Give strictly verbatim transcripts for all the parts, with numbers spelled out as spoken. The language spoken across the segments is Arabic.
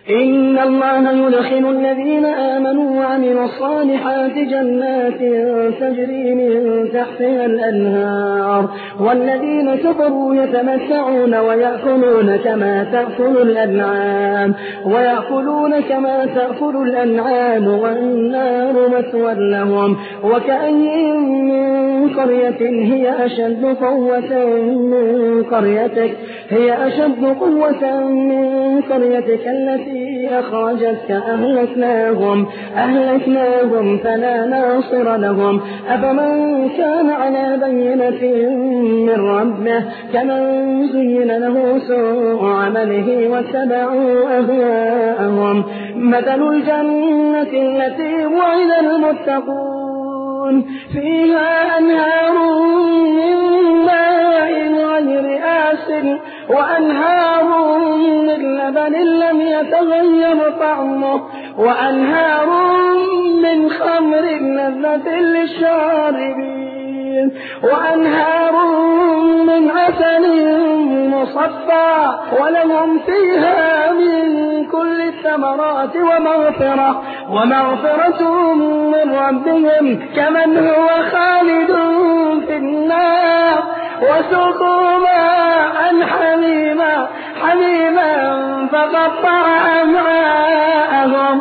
إن الله يدخل الذين آمنوا وعملوا الصالحات جنات تجري من تحتها الأنهار والذين كفروا يتمتعون ويأكلون كما تأكل الأنعام ويأكلون كما تأكل الأنعام والنار مثوى لهم وكأي من قرية هي أشد قوة من قريتك هي أشد قوة من قريتك التي أخرجتك أهلكناهم أهلكناهم فلا ناصر لهم أفمن كان على بينة من ربه كمن زين له سوء عمله واتبعوا أهواءهم مثل الجنة التي وعد المتقون فيها أنهار من ماء غير آسن وأنهار من لبن لم يتغير طعمه وأنهار من خمر لذة للشاربين وأنهار من عسل مصفى ولهم فيها من كل الثمرات ومغفرة ومغفرة من ربهم كمن هو خالد في النار وسقوا ماء حميما حميما فقطع أمعاءهم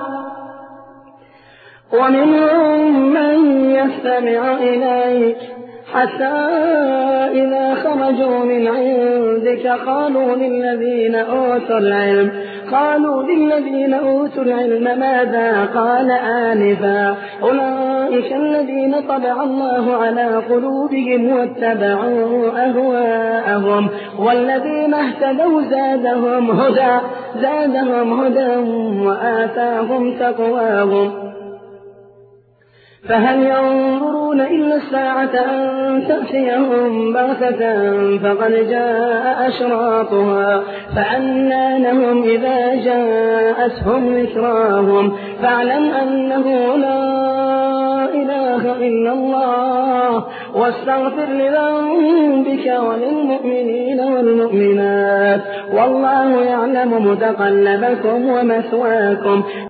ومنهم من يستمع إليك حتى إذا خرجوا من عندك قالوا للذين أوتوا العلم قالوا للذين أوتوا العلم ماذا قال آنفا أولئك الذين طبع الله على قلوبهم واتبعوا أهواءهم والذين اهتدوا زادهم هدى زادهم هدى وآتاهم تقواهم فهل ينظرون إلا الساعة أن تأتيهم بغتة فقد جاء أشراطها فأنى لهم إذا جاءتهم ذكراهم فاعلم أنه لا إله إلا الله واستغفر لذنبك وللمؤمنين والمؤمنات والله يعلم متقلبكم ومثواكم